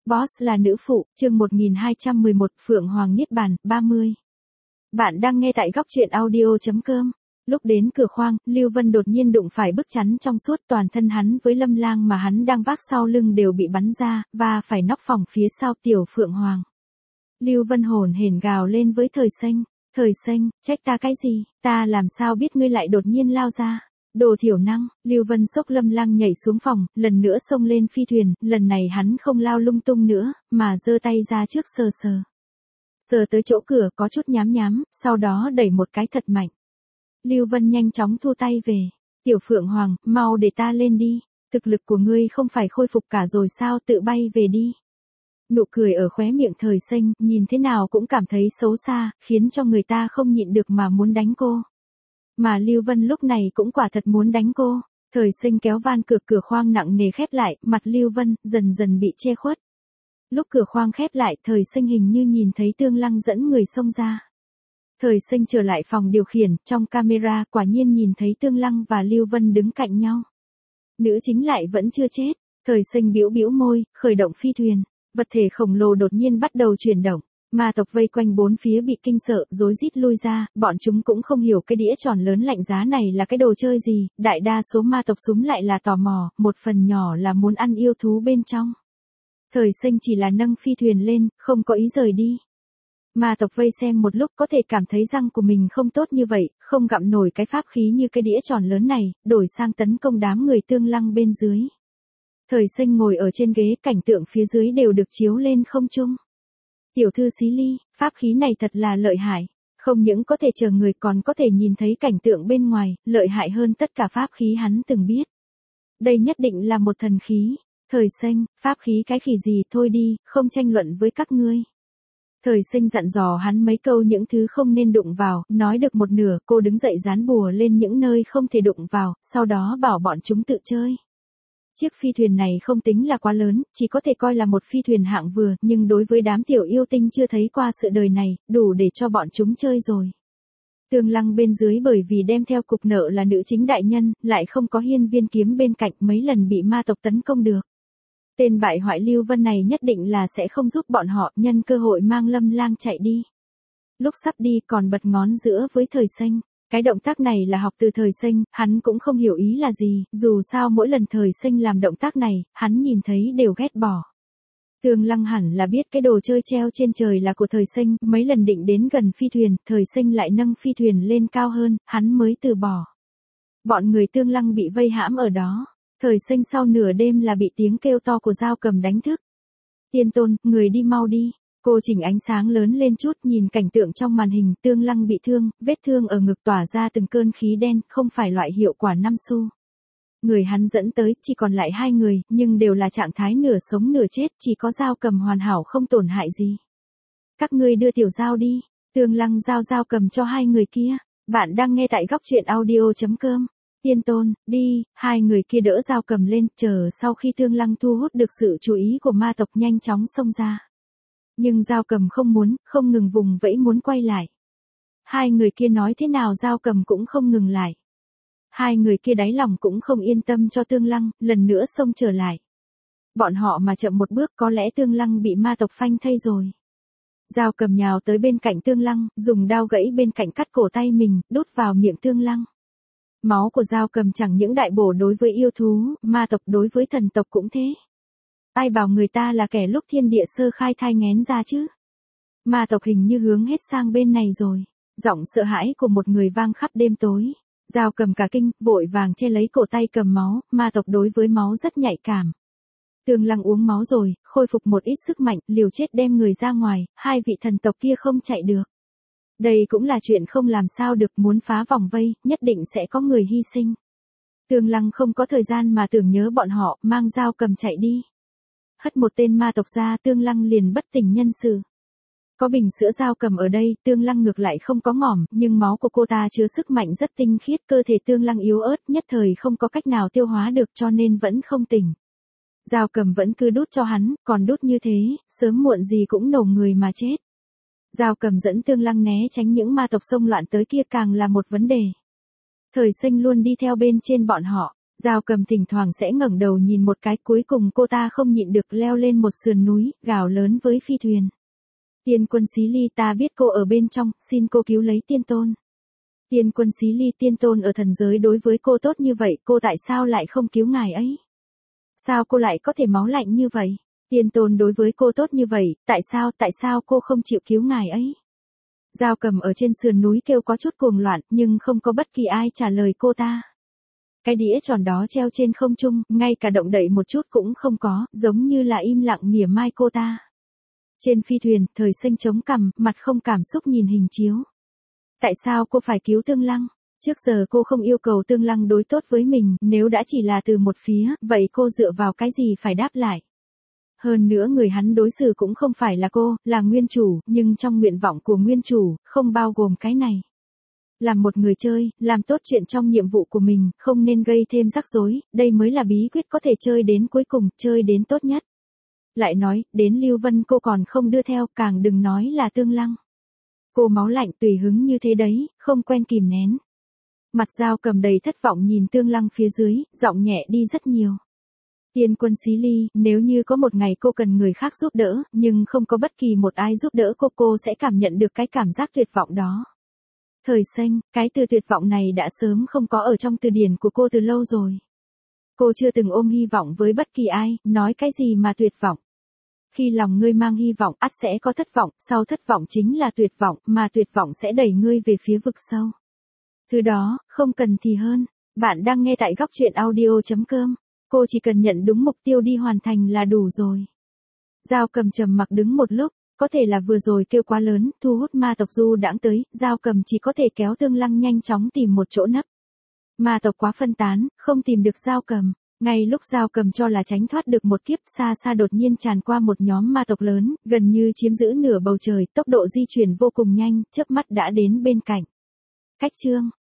Boss là nữ phụ, chương 1211, Phượng Hoàng Niết Bàn, 30. Bạn đang nghe tại góc truyện audio.com. Lúc đến cửa khoang, Lưu Vân đột nhiên đụng phải bức chắn trong suốt, toàn thân hắn với Lâm Lang mà hắn đang vác sau lưng đều bị bắn ra, và phải nóc phòng phía sau Tiểu Phượng Hoàng. Lưu Vân hổn hển gào lên với Thời Xanh, trách ta cái gì, ta làm sao biết ngươi lại đột nhiên lao ra. Đồ thiểu năng, Lưu Vân xốc Lâm Lang nhảy xuống phòng, lần nữa xông lên phi thuyền, lần này hắn không lao lung tung nữa, mà giơ tay ra trước sờ tới chỗ cửa có chút nhám, sau đó đẩy một cái thật mạnh. Lưu Vân nhanh chóng thu tay về. Tiểu Phượng Hoàng, mau để ta lên đi, thực lực của ngươi không phải khôi phục cả rồi sao, tự bay về đi. Nụ cười ở khóe miệng Thời Xanh, nhìn thế nào cũng cảm thấy xấu xa, khiến cho người ta không nhịn được mà muốn đánh cô. Mà Lưu Vân lúc này cũng quả thật muốn đánh cô. Thời Xanh kéo van cửa khoang nặng nề khép lại, mặt Lưu Vân dần dần bị che khuất. Lúc cửa khoang khép lại, Thời Xanh hình như nhìn thấy Tương Lăng dẫn người xông ra. Thời Xanh trở lại phòng điều khiển, trong camera quả nhiên nhìn thấy Tương Lăng và Lưu Vân đứng cạnh nhau. Nữ chính lại vẫn chưa chết. Thời Xanh bĩu môi, khởi động phi thuyền. Vật thể khổng lồ đột nhiên bắt đầu chuyển động. Ma tộc vây quanh bốn phía bị kinh sợ, rối rít lui ra, bọn chúng cũng không hiểu cái đĩa tròn lớn lạnh giá này là cái đồ chơi gì, đại đa số ma tộc súm lại là tò mò, một phần nhỏ là muốn ăn yêu thú bên trong. Thời Xanh chỉ là nâng phi thuyền lên, không có ý rời đi. Ma tộc vây xem một lúc có thể cảm thấy răng của mình không tốt như vậy, không gặm nổi cái pháp khí như cái đĩa tròn lớn này, đổi sang tấn công đám người Tương Lăng bên dưới. Thời Xanh ngồi ở trên ghế, cảnh tượng phía dưới đều được chiếu lên không trung. Tiểu thư Xí Ly, pháp khí này thật là lợi hại, không những có thể chờ người còn có thể nhìn thấy cảnh tượng bên ngoài, lợi hại hơn tất cả pháp khí hắn từng biết. Đây nhất định là một thần khí. Thời Xanh, pháp khí cái khỉ gì, thôi đi, không tranh luận với các ngươi. Thời Xanh dặn dò hắn mấy câu những thứ không nên đụng vào, nói được một nửa, cô đứng dậy dán bùa lên những nơi không thể đụng vào, sau đó bảo bọn chúng tự chơi. Chiếc phi thuyền này không tính là quá lớn, chỉ có thể coi là một phi thuyền hạng vừa, nhưng đối với đám tiểu yêu tinh chưa thấy qua sự đời này, đủ để cho bọn chúng chơi rồi. Tương Lăng bên dưới bởi vì đem theo cục nợ là nữ chính đại nhân, lại không có hiên viên kiếm bên cạnh, mấy lần bị ma tộc tấn công được. Tên bại hoại Lưu Vân này nhất định là sẽ không giúp bọn họ, nhân cơ hội mang Lâm Lang chạy đi. Lúc sắp đi còn bật ngón giữa với Thời Xanh. Cái động tác này là học từ Thời Xanh, hắn cũng không hiểu ý là gì, dù sao mỗi lần Thời Xanh làm động tác này, hắn nhìn thấy đều ghét bỏ. Tương Lăng hẳn là biết cái đồ chơi treo trên trời là của Thời Xanh, mấy lần định đến gần phi thuyền, Thời Xanh lại nâng phi thuyền lên cao hơn, hắn mới từ bỏ. Bọn người Tương Lăng bị vây hãm ở đó. Thời Xanh sau nửa đêm là bị tiếng kêu to của Dao Cầm đánh thức. Tiên Tôn, người đi mau đi. Cô chỉnh ánh sáng lớn lên chút, nhìn cảnh tượng trong màn hình, Tương Lăng bị thương, vết thương ở ngực tỏa ra từng cơn khí đen, không phải loại hiệu quả 5 xu. Người hắn dẫn tới chỉ còn lại 2 người, nhưng đều là trạng thái nửa sống nửa chết, chỉ có Dao Cầm hoàn hảo không tổn hại gì. Các ngươi đưa Tiểu Dao đi. Tương Lăng giao Dao Cầm cho 2 người kia. Bạn đang nghe tại góc truyện audio.com. Tiên Tôn, đi, 2 người kia đỡ Dao Cầm lên, chờ sau khi Tương Lăng thu hút được sự chú ý của ma tộc nhanh chóng xông ra. Nhưng Dao Cầm không ngừng vùng vẫy muốn quay lại. 2 người kia nói thế nào Dao Cầm cũng không ngừng lại. 2 người kia đáy lòng cũng không yên tâm cho Tương Lăng, lần nữa xông trở lại. Bọn họ mà chậm một bước có lẽ Tương Lăng bị ma tộc phanh thây rồi. Dao Cầm nhào tới bên cạnh Tương Lăng, dùng đao gãy bên cạnh cắt cổ tay mình, đút vào miệng Tương Lăng. Máu của Dao Cầm chẳng những đại bổ đối với yêu thú, ma tộc đối với thần tộc cũng thế. Ai bảo người ta là kẻ lúc thiên địa sơ khai thai nghén ra chứ? Ma tộc hình như hướng hết sang bên này rồi. Giọng sợ hãi của một người vang khắp đêm tối. Dao Cầm cả kinh, vội vàng che lấy cổ tay cầm máu, ma tộc đối với máu rất nhạy cảm. Tương Lăng uống máu rồi, khôi phục một ít sức mạnh, liều chết đem người ra ngoài, 2 vị thần tộc kia không chạy được. Đây cũng là chuyện không làm sao được, muốn phá vòng vây, nhất định sẽ có người hy sinh. Tương Lăng không có thời gian mà tưởng nhớ bọn họ, mang Dao Cầm chạy đi. Hất một tên ma tộc ra, Tương Lăng liền bất tỉnh nhân sự. Có bình sữa Dao Cầm ở đây, Tương Lăng ngược lại không có ngỏm, nhưng máu của cô ta chứa sức mạnh rất tinh khiết, cơ thể Tương Lăng yếu ớt, nhất thời không có cách nào tiêu hóa được cho nên vẫn không tỉnh. Dao Cầm vẫn cứ đút cho hắn, còn đút như thế, sớm muộn gì cũng nổ người mà chết. Dao Cầm dẫn Tương Lăng né tránh những ma tộc xông loạn tới kia càng là một vấn đề. Thời Xanh luôn đi theo bên trên bọn họ. Giao Cầm thỉnh thoảng sẽ ngẩng đầu nhìn một cái, cuối cùng cô ta không nhịn được leo lên một sườn núi, gào lớn với phi thuyền. Tiên quân Xí Ly, ta biết cô ở bên trong, xin cô cứu lấy tiên tôn. Tiên quân Xí Ly, tiên tôn ở thần giới đối với cô tốt như vậy, cô tại sao lại không cứu ngài ấy? Sao cô lại có thể máu lạnh như vậy? Tiên tôn đối với cô tốt như vậy, tại sao cô không chịu cứu ngài ấy? Giao Cầm ở trên sườn núi kêu có chút cuồng loạn, nhưng không có bất kỳ ai trả lời cô ta. Cái đĩa tròn đó treo trên không trung, ngay cả động đậy một chút cũng không có, giống như là im lặng mỉa mai cô ta. Trên phi thuyền, Thời Xanh chống cằm, mặt không cảm xúc nhìn hình chiếu. Tại sao cô phải cứu Tương Lăng? Trước giờ cô không yêu cầu Tương Lăng đối tốt với mình, nếu đã chỉ là từ một phía, vậy cô dựa vào cái gì phải đáp lại? Hơn nữa người hắn đối xử cũng không phải là cô, là nguyên chủ, nhưng trong nguyện vọng của nguyên chủ, không bao gồm cái này. Làm một người chơi, làm tốt chuyện trong nhiệm vụ của mình, không nên gây thêm rắc rối, đây mới là bí quyết có thể chơi đến cuối cùng, chơi đến tốt nhất. Lại nói, đến Lưu Vân cô còn không đưa theo, càng đừng nói là Tương Lăng. Cô máu lạnh tùy hứng như thế đấy, không quen kìm nén. Mặt Giao Cầm đầy thất vọng nhìn Tương Lăng phía dưới, giọng nhẹ đi rất nhiều. Tiên quân Xí Ly, nếu như có một ngày cô cần người khác giúp đỡ, nhưng không có bất kỳ một ai giúp đỡ cô sẽ cảm nhận được cái cảm giác tuyệt vọng đó. Thời Xanh, cái từ tuyệt vọng này đã sớm không có ở trong từ điển của cô từ lâu rồi. Cô chưa từng ôm hy vọng với bất kỳ ai, nói cái gì mà tuyệt vọng. Khi lòng ngươi mang hy vọng, ắt sẽ có thất vọng, sau thất vọng chính là tuyệt vọng, mà tuyệt vọng sẽ đẩy ngươi về phía vực sâu. Thứ đó, không cần thì hơn. Bạn đang nghe tại góc truyện audio.com. Cô chỉ cần nhận đúng mục tiêu đi hoàn thành là đủ rồi. Giao Cầm trầm mặc đứng một lúc, có thể là vừa rồi kêu quá lớn, thu hút ma tộc du đãng tới, Giao Cầm chỉ có thể kéo Tương Lăng nhanh chóng tìm một chỗ nấp. Ma tộc quá phân tán, không tìm được Giao Cầm. Ngay lúc Giao Cầm cho là tránh thoát được một kiếp, xa xa đột nhiên tràn qua một nhóm ma tộc lớn, gần như chiếm giữ nửa bầu trời, tốc độ di chuyển vô cùng nhanh, chớp mắt đã đến bên cạnh. Cách chương